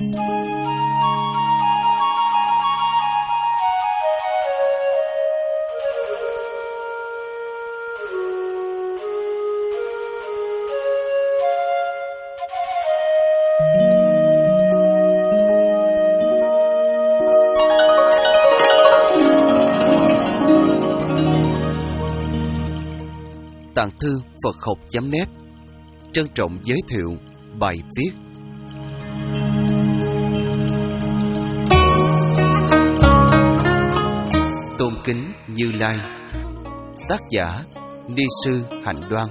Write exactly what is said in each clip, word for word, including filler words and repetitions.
Tạng thư Phật học chấm net trân trọng giới thiệu bài viết Tôn kính Như Lai. Tác giả Ni sư Hạnh Đoan.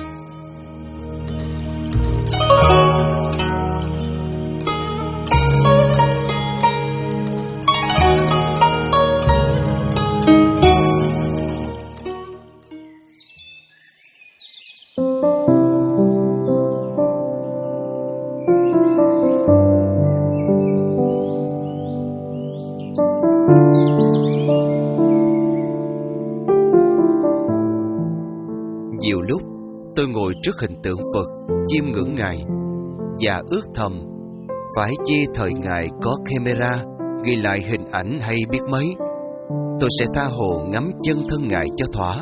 Nhiều lúc tôi ngồi trước hình tượng Phật chiêm ngưỡng Ngài và ước thầm phải chi thời Ngài có camera ghi lại hình ảnh hay biết mấy, tôi sẽ tha hồ ngắm chân thân Ngài cho thỏa.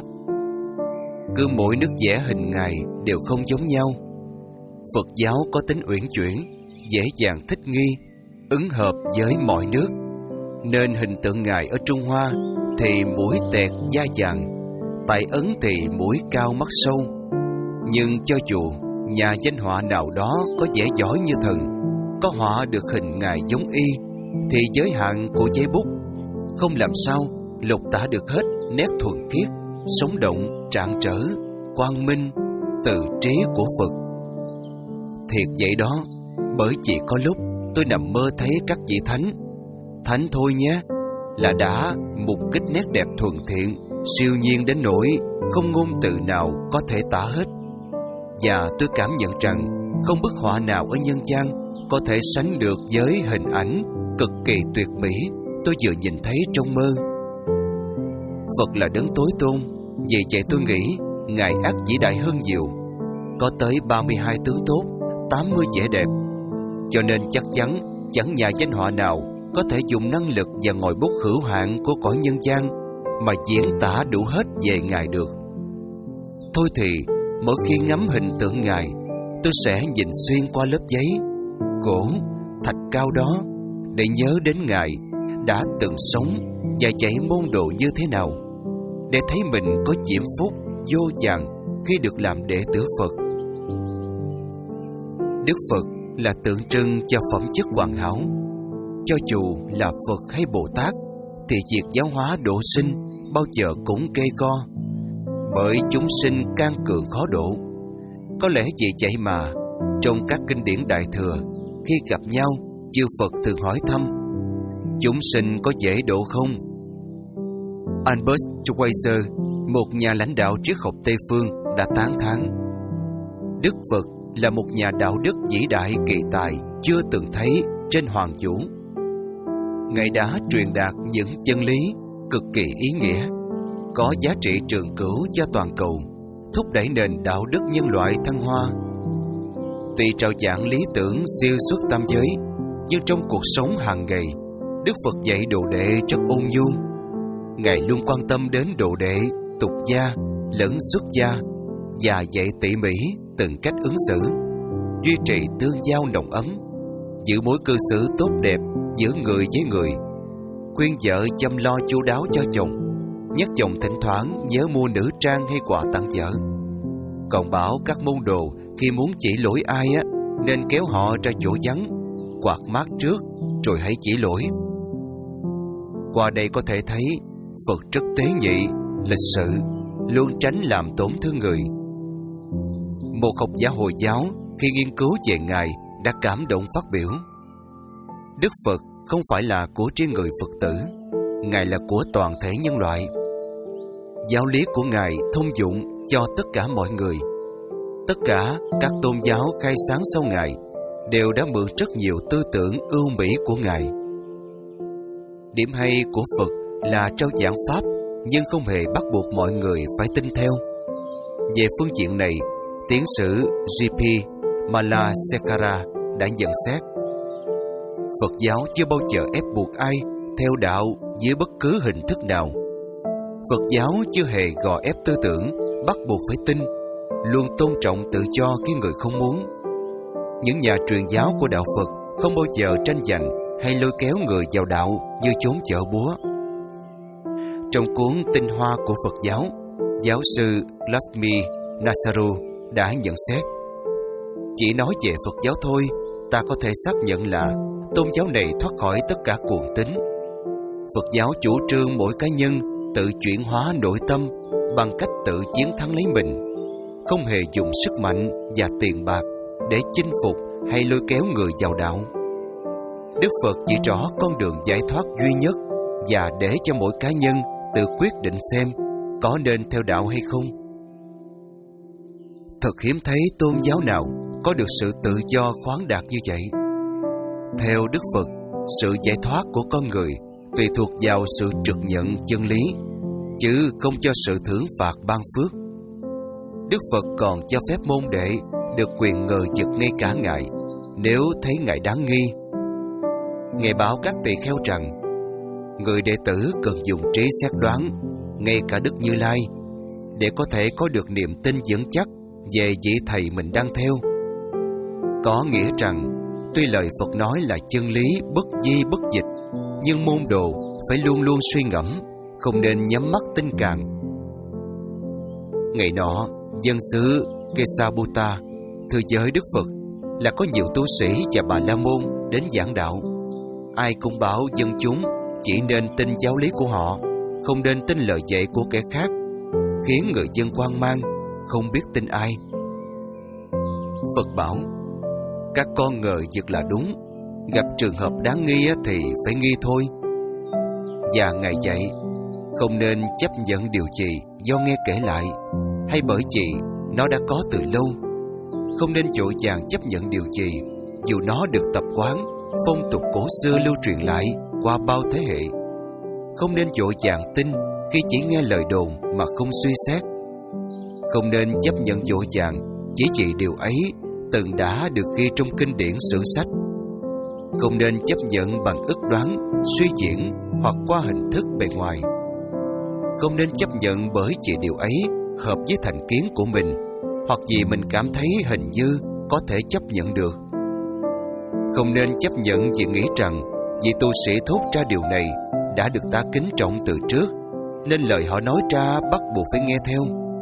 Cứ mỗi nước vẽ hình Ngài đều không giống nhau. Phật giáo có tính uyển chuyển, dễ dàng thích nghi, ứng hợp với mọi nước, nên hình tượng Ngài ở Trung Hoa thì mũi tẹt da vàng, tại Ấn thì mũi cao mắt sâu. Nhưng cho dù nhà danh họa nào đó có vẻ giỏi như thần, có họa được hình Ngài giống y, thì giới hạn của giấy bút không làm sao lột tả được hết nét thuần khiết, sống động, trạng trở, quang minh, từ trí của Phật. Thiệt vậy đó, bởi chỉ có lúc tôi nằm mơ thấy các vị thánh, thánh thôi nhé, là đã mục kích nét đẹp thuần thiện, siêu nhiên đến nỗi không ngôn từ nào có thể tả hết. Và tôi cảm nhận rằng không bức họa nào ở nhân gian có thể sánh được với hình ảnh cực kỳ tuyệt mỹ tôi vừa nhìn thấy trong mơ. Phật là đấng tối tôn, vì vậy tôi nghĩ Ngài ắt vĩ đại hơn nhiều, có tới ba mươi hai tướng tốt, tám mươi vẻ đẹp. Cho nên chắc chắn chẳng nhà danh họa nào có thể dùng năng lực và ngòi bút hữu hạn của cõi nhân gian mà diễn tả đủ hết về Ngài được. Thôi thì mỗi khi ngắm hình tượng Ngài, tôi sẽ nhìn xuyên qua lớp giấy, gỗ, thạch cao đó để nhớ đến Ngài đã từng sống và chạy môn đồ như thế nào, để thấy mình có diễm phúc vô vàn khi được làm đệ tử Phật. Đức Phật là tượng trưng cho phẩm chất hoàn hảo. Cho dù là Phật hay Bồ Tát thì việc giáo hóa độ sinh bao giờ cũng cây co, bởi chúng sinh can cường khó độ. Có lẽ vì vậy mà trong các kinh điển Đại Thừa, khi gặp nhau, chư Phật thường hỏi thăm: chúng sinh có dễ độ không? Albert Schweitzer, một nhà lãnh đạo triết học Tây phương, đã tán thán: Đức Phật là một nhà đạo đức vĩ đại kỳ tài chưa từng thấy trên hoàng vũ. Ngài đã truyền đạt những chân lý cực kỳ ý nghĩa, có giá trị trường cửu cho toàn cầu, thúc đẩy nền đạo đức nhân loại thăng hoa. Tuy trao giảng lý tưởng siêu xuất tam giới, nhưng trong cuộc sống hàng ngày, Đức Phật dạy đồ đệ rất ôn nhu. Ngài luôn quan tâm đến đồ đệ tục gia lẫn xuất gia và dạy tỉ mỉ từng cách ứng xử, duy trì tương giao nồng ấm, giữ mối cư xử tốt đẹp giữa người với người, khuyên vợ chăm lo chu đáo cho chồng, nhắc chồng thỉnh thoảng nhớ mua nữ trang hay quà tặng vợ. Còn bảo các môn đồ khi muốn chỉ lỗi ai á, nên kéo họ ra chỗ vắng, quạt mát trước rồi hãy chỉ lỗi. Qua đây có thể thấy Phật rất tế nhị, lịch sự, luôn tránh làm tổn thương người. Một học giả Hồi giáo khi nghiên cứu về Ngài đã cảm động phát biểu: Đức Phật không phải là của riêng người Phật tử, Ngài là của toàn thể nhân loại. Giáo lý của Ngài thông dụng cho tất cả mọi người. Tất cả các tôn giáo khai sáng sau Ngài đều đã mượn rất nhiều tư tưởng ưu mỹ của Ngài. Điểm hay của Phật là trao giảng pháp, nhưng không hề bắt buộc mọi người phải tin theo. Về phương diện này, tiến sĩ giê pê Malasekara đã nhận xét: Phật giáo chưa bao giờ ép buộc ai theo đạo dưới bất cứ hình thức nào. Phật giáo chưa hề gò ép tư tưởng, bắt buộc phải tin, luôn tôn trọng tự do khi người không muốn. Những nhà truyền giáo của đạo Phật không bao giờ tranh giành hay lôi kéo người vào đạo như chốn chợ búa. Trong cuốn Tinh Hoa của Phật giáo, giáo sư Lakshmi Nasaru đã nhận xét: chỉ nói về Phật giáo thôi, ta có thể xác nhận là tôn giáo này thoát khỏi tất cả cuồng tín. Phật giáo chủ trương mỗi cá nhân tự chuyển hóa nội tâm bằng cách tự chiến thắng lấy mình, không hề dùng sức mạnh và tiền bạc để chinh phục hay lôi kéo người vào đạo. Đức Phật chỉ rõ con đường giải thoát duy nhất và để cho mỗi cá nhân tự quyết định xem có nên theo đạo hay không. Thật hiếm thấy tôn giáo nào có được sự tự do khoáng đạt như vậy. Theo Đức Phật, sự giải thoát của con người tùy thuộc vào sự trực nhận chân lý, chứ không cho sự thưởng phạt ban phước. Đức Phật còn cho phép môn đệ được quyền ngờ vực ngay cả Ngài nếu thấy Ngài đáng nghi. Ngài bảo các tỳ kheo rằng người đệ tử cần dùng trí xét đoán ngay cả Đức Như Lai để có thể có được niềm tin vững chắc về vị thầy mình đang theo. Có nghĩa rằng tuy lời Phật nói là chân lý bất di bất dịch, nhưng môn đồ phải luôn luôn suy ngẫm, không nên nhắm mắt tin càn. Ngày nọ, dân xứ Kesaputta thưa với Đức Phật là có nhiều tu sĩ và Bà La Môn đến giảng đạo. Ai cũng bảo dân chúng chỉ nên tin giáo lý của họ, không nên tin lời dạy của kẻ khác, khiến người dân hoang mang, không biết tin ai. Phật bảo: các con ngờ vực là đúng, gặp trường hợp đáng nghi thì phải nghi thôi. Và Ngài dạy không nên chấp nhận điều gì do nghe kể lại, hay bởi vì nó đã có từ lâu. Không nên vội vàng chấp nhận điều gì dù nó được tập quán, phong tục cổ xưa lưu truyền lại qua bao thế hệ. Không nên vội vàng tin khi chỉ nghe lời đồn mà không suy xét. Không nên chấp nhận vội vàng chỉ vì điều ấy từng đã được ghi trong kinh điển sử sách. Không nên chấp nhận bằng ước đoán, suy diễn hoặc qua hình thức bề ngoài. Không nên chấp nhận bởi vì điều ấy hợp với thành kiến của mình, hoặc vì mình cảm thấy hình như có thể chấp nhận được. Không nên chấp nhận vì nghĩ rằng vị tu sĩ thốt ra điều này đã được ta kính trọng từ trước, nên lời họ nói ra bắt buộc phải nghe theo.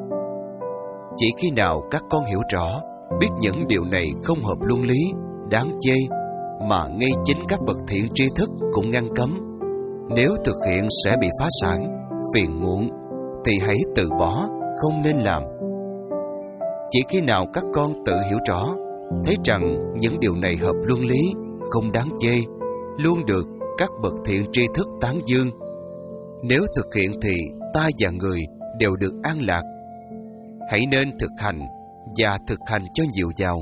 Chỉ khi nào các con hiểu rõ, biết những điều này không hợp luân lý, đáng chê, mà ngay chính các bậc thiện tri thức cũng ngăn cấm, nếu thực hiện sẽ bị phá sản, phiền muộn, thì hãy từ bỏ, không nên làm. Chỉ khi nào các con tự hiểu rõ, thấy rằng những điều này hợp luân lý, không đáng chê, luôn được các bậc thiện tri thức tán dương, nếu thực hiện thì ta và người đều được an lạc. Hãy nên thực hành và thực hành cho nhiều vào.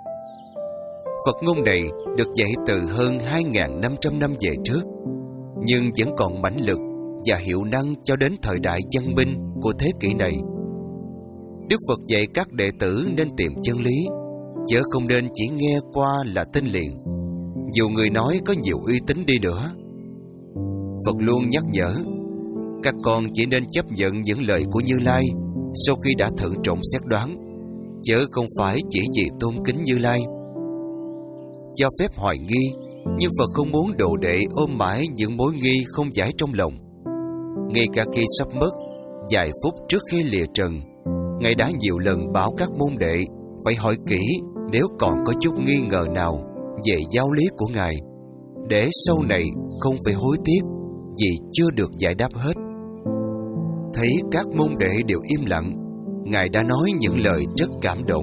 Phật ngôn này được dạy từ hơn hai nghìn năm trăm năm về trước, nhưng vẫn còn mãnh lực và hiệu năng cho đến thời đại văn minh của thế kỷ này. Đức Phật dạy các đệ tử nên tìm chân lý, chứ không nên chỉ nghe qua là tin liền, dù người nói có nhiều uy tín đi nữa. Phật luôn nhắc nhở các con chỉ nên chấp nhận những lời của Như Lai sau khi đã thận trọng xét đoán, chứ không phải chỉ vì tôn kính Như Lai. Do phép hoài nghi, nhưng Phật không muốn đồ đệ ôm mãi những mối nghi không giải trong lòng. Ngay cả khi sắp mất, vài phút trước khi lìa trần, Ngài đã nhiều lần bảo các môn đệ phải hỏi kỹ nếu còn có chút nghi ngờ nào về giáo lý của Ngài, để sau này không phải hối tiếc vì chưa được giải đáp hết. Thấy các môn đệ đều im lặng, Ngài đã nói những lời rất cảm động.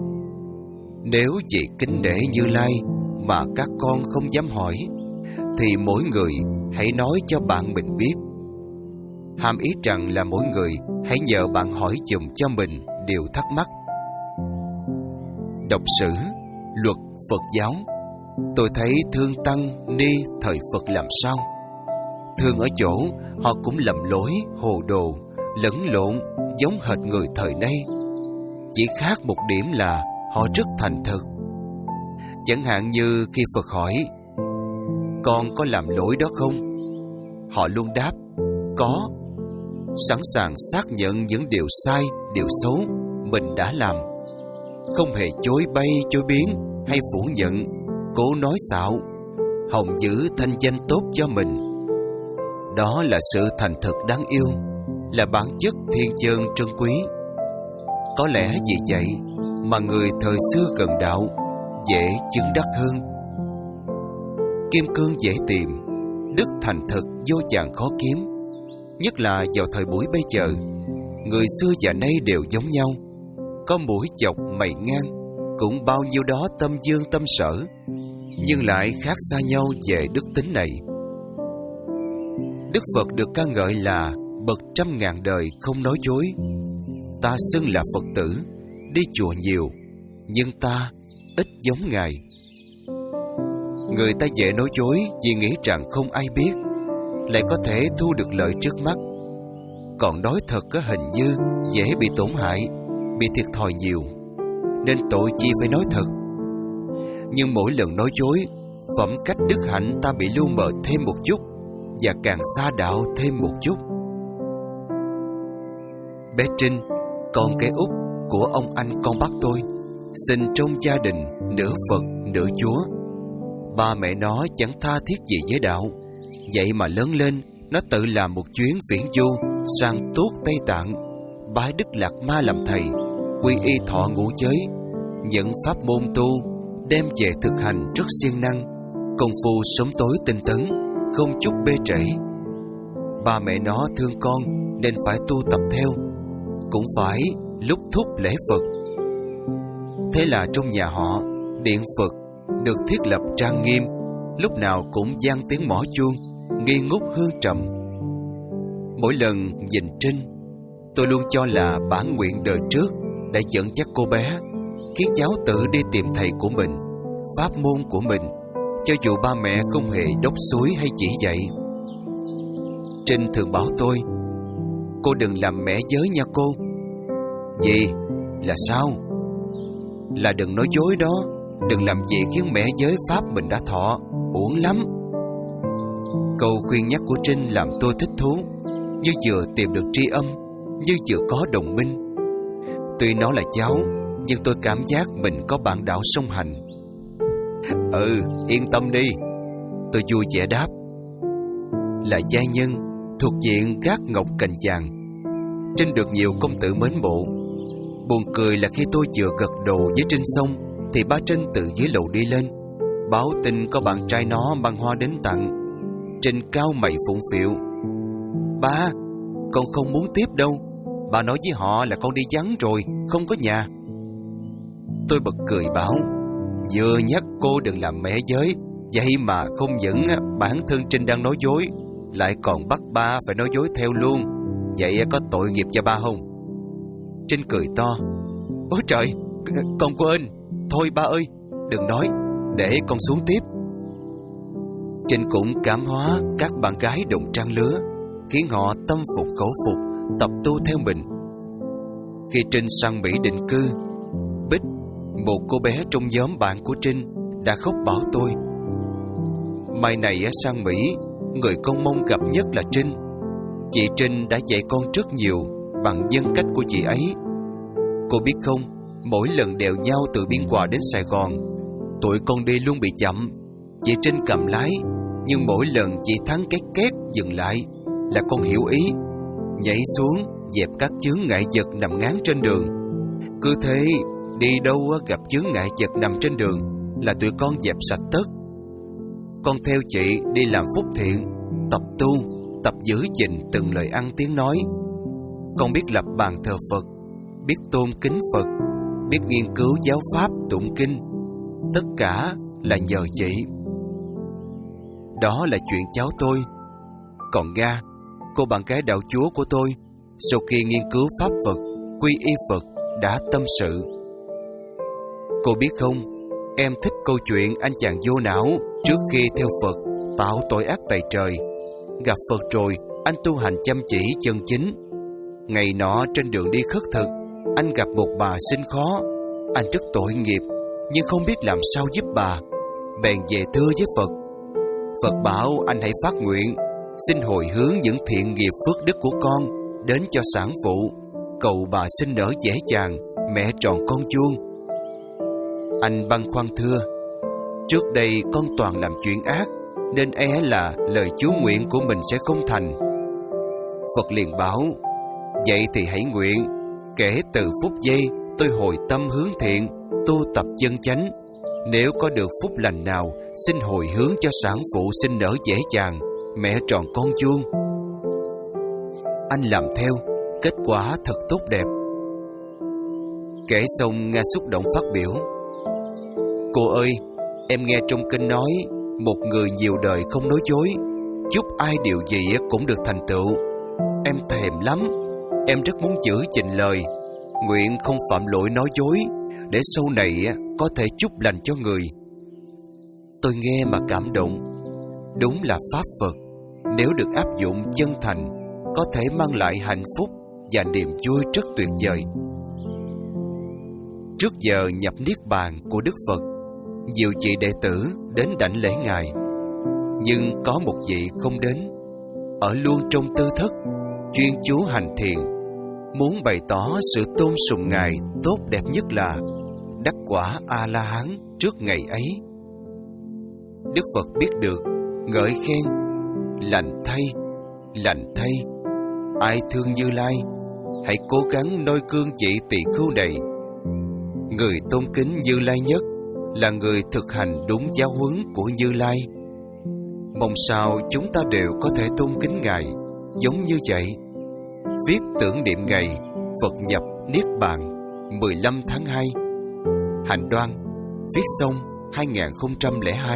Nếu vì kính nể Như Lai mà các con không dám hỏi, thì mỗi người hãy nói cho bạn mình biết. Hàm ý rằng là mỗi người hãy nhờ bạn hỏi dùm cho mình điều thắc mắc. Đọc sử, luật Phật giáo, tôi thấy thương tăng ni thời Phật làm sao. Thương ở chỗ họ cũng lầm lỗi, hồ đồ, lẫn lộn giống hệt người thời nay. Chỉ khác một điểm là họ rất thành thực. Chẳng hạn như khi Phật hỏi, con có làm lỗi đó không? Họ luôn đáp, có, sẵn sàng xác nhận những điều sai, điều xấu mình đã làm, không hề chối bay chối biến hay phủ nhận, cố nói xạo, hòng giữ thanh danh tốt cho mình. Đó là sự thành thực đáng yêu, là bản chất thiên chân trân quý. Có lẽ vì vậy mà người thời xưa gần đạo dễ chứng đắc hơn. Kim cương dễ tìm, đức thành thực vô vàn khó kiếm. Nhất là vào thời buổi bây giờ, người xưa và nay đều giống nhau, có mũi chọc mày ngang, cũng bao nhiêu đó tâm dương tâm sở, nhưng lại khác xa nhau về đức tính này. Đức Phật được ca ngợi là bậc trăm ngàn đời không nói dối. Ta xưng là Phật tử, đi chùa nhiều, nhưng ta ít giống Ngài. Người ta dễ nói dối vì nghĩ rằng không ai biết, lại có thể thu được lợi trước mắt. Còn nói thật có hình như dễ bị tổn hại, bị thiệt thòi nhiều, nên tội chi phải nói thật. Nhưng mỗi lần nói dối, phẩm cách đức hạnh ta bị lu mờ thêm một chút, và càng xa đạo thêm một chút. Bé Trinh, con cái út của ông anh con bác tôi, sinh trong gia đình nửa Phật nửa Chúa. Ba mẹ nó chẳng tha thiết gì với đạo, vậy mà lớn lên nó tự làm một chuyến viễn du sang Tuốt Tây Tạng, bái Đức Đạt Ma làm thầy, quy y thọ ngũ giới, những pháp môn tu đem về thực hành rất siêng năng, công phu sớm tối tinh tấn, không chút bê trễ. Ba mẹ nó thương con nên phải tu tập theo, cũng phải lúc thúc lễ Phật. Thế là trong nhà họ, điện Phật được thiết lập trang nghiêm, lúc nào cũng vang tiếng mõ chuông, nghi ngút hương trầm. Mỗi lần nhìn Trinh, tôi luôn cho là bản nguyện đời trước đã dẫn dắt cô bé, khiến cháu tự đi tìm thầy của mình, pháp môn của mình, cho dù ba mẹ không hề đốc xúi hay chỉ dạy. Trinh thường bảo tôi, cô đừng làm mẹ giới nha cô. Gì? Là sao? Là đừng nói dối đó, đừng làm gì khiến mẹ giới pháp mình đã thọ, uổng lắm. Câu khuyên nhắc của Trinh làm tôi thích thú, như vừa tìm được tri âm, như vừa có đồng minh. Tuy nó là cháu, nhưng tôi cảm giác mình có bạn đạo song hành. Ừ, yên tâm đi, tôi vui vẻ đáp. Là giai nhân thuộc diện gác ngọc cành vàng, Trinh được nhiều công tử mến mộ. Buồn cười là khi tôi vừa gật đầu với Trinh xong, thì ba Trinh từ dưới lầu đi lên, báo tin có bạn trai nó mang hoa đến tặng. Trinh cao mày phụng phịu. Ba, con không muốn tiếp đâu. Ba nói với họ là con đi vắng rồi, không có nhà. Tôi bật cười bảo, vừa nhắc cô đừng làm mẹ giới, vậy mà không những bản thân Trinh đang nói dối, lại còn bắt ba phải nói dối theo luôn. Vậy có tội nghiệp cho ba không? Trinh cười to. Ôi trời, con quên. Thôi ba ơi, đừng nói, để con xuống tiếp. Trinh cũng cảm hóa các bạn gái đồng trang lứa, khiến họ tâm phục khẩu phục, tập tu theo mình. Khi Trinh sang Mỹ định cư, Bích, một cô bé trong nhóm bạn của Trinh, đã khóc bảo tôi, mai này sang Mỹ, người con mong gặp nhất là Trinh. Chị Trinh đã dạy con rất nhiều bằng nhân cách của chị ấy. Cô biết không, mỗi lần đèo nhau từ Biên Hòa đến Sài Gòn, tụi con đi luôn bị chậm. Chị Trinh cầm lái, nhưng mỗi lần chị Thắng két két dừng lại là con hiểu ý, nhảy xuống dẹp các chướng ngại vật nằm ngán trên đường. Cứ thế, đi đâu gặp chướng ngại vật nằm trên đường là tụi con dẹp sạch tất. Con theo chị đi làm phúc thiện, tập tu, tập giữ gìn từng lời ăn tiếng nói. Con biết lập bàn thờ Phật, biết tôn kính Phật, biết nghiên cứu giáo pháp tụng kinh. Tất cả là nhờ chị. Đó là chuyện cháu tôi. Còn Nga, cô bạn gái đạo chúa của tôi, sau khi nghiên cứu pháp Phật, quy y Phật, đã tâm sự. Cô biết không, em thích câu chuyện anh chàng vô não trước khi theo Phật tạo tội ác tày trời. Gặp Phật rồi, anh tu hành chăm chỉ chân chính. Ngày nọ trên đường đi khất thực, anh gặp một bà xin khó. Anh rất tội nghiệp, nhưng không biết làm sao giúp bà, bèn về thưa với Phật. Phật bảo anh hãy phát nguyện, xin hồi hướng những thiện nghiệp phước đức của con đến cho sản phụ, cầu bà sinh nở dễ dàng, mẹ tròn con vuông. Anh băn khoăn thưa, trước đây con toàn làm chuyện ác, nên e là lời chú nguyện của mình sẽ không thành. Phật liền bảo, vậy thì hãy nguyện, kể từ phút giây tôi hồi tâm hướng thiện, tu tập chân chánh, nếu có được phúc lành nào, xin hồi hướng cho sản phụ sinh nở dễ dàng, mẹ tròn con vuông. Anh làm theo, kết quả thật tốt đẹp. Kể xong, Nga xúc động phát biểu, cô ơi, em nghe trong kinh nói, một người nhiều đời không nói dối, chúc ai điều gì cũng được thành tựu. Em thèm lắm, em rất muốn giữ gìn lời, nguyện không phạm lỗi nói dối, để sau này có thể chúc lành cho người. Tôi nghe mà cảm động, đúng là pháp Phật, nếu được áp dụng chân thành, có thể mang lại hạnh phúc và niềm vui rất tuyệt vời. Trước giờ nhập niết bàn của Đức Phật, nhiều vị đệ tử đến đảnh lễ Ngài, nhưng có một vị không đến, ở luôn trong tư thất, chuyên chú hành thiền, muốn bày tỏ sự tôn sùng Ngài tốt đẹp nhất là đắc quả A-la-hán trước ngày ấy. Đức Phật biết được, ngợi khen, lành thay, lành thay, ai thương Như Lai, hãy cố gắng noi gương vị tỳ khưu này. Người tôn kính Như Lai nhất là người thực hành đúng giáo huấn của Như Lai. Mong sao chúng ta đều có thể tôn kính Ngài giống như vậy. Viết tưởng niệm ngày Phật nhập Niết Bàn mười lăm tháng hai. Hạnh Đoan, viết xong hai nghìn không trăm lẻ hai.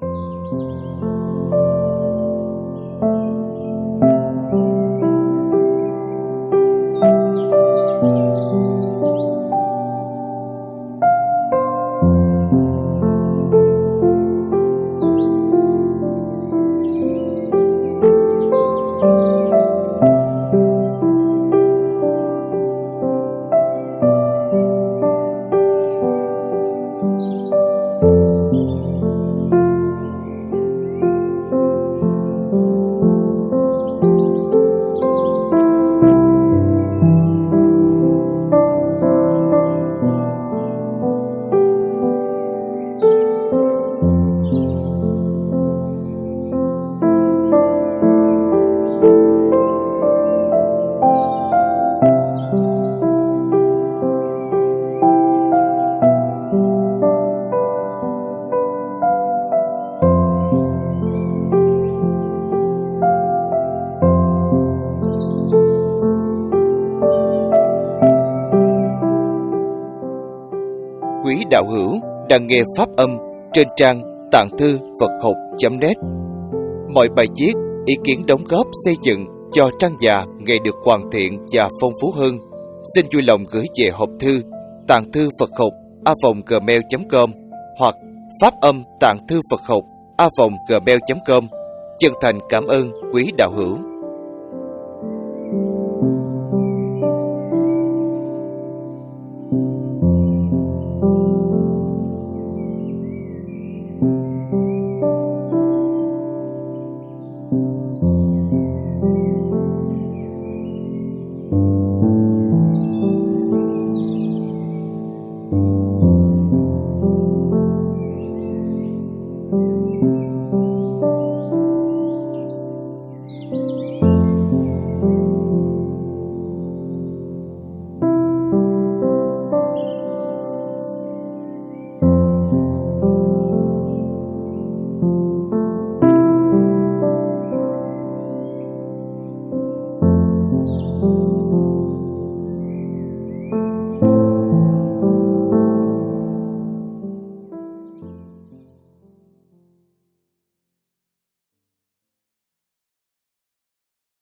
Quý đạo hữu đang nghe pháp âm trên trang tạng thư Phật học chấm net. Mọi bài viết, ý kiến đóng góp xây dựng cho trang già ngày được hoàn thiện và phong phú hơn, xin vui lòng gửi về hộp thư tạng thư Phật học a vòng gmail chấm com hoặc pháp âm tạng thư Phật học a vòng gmail chấm com. Chân thành cảm ơn quý đạo hữu.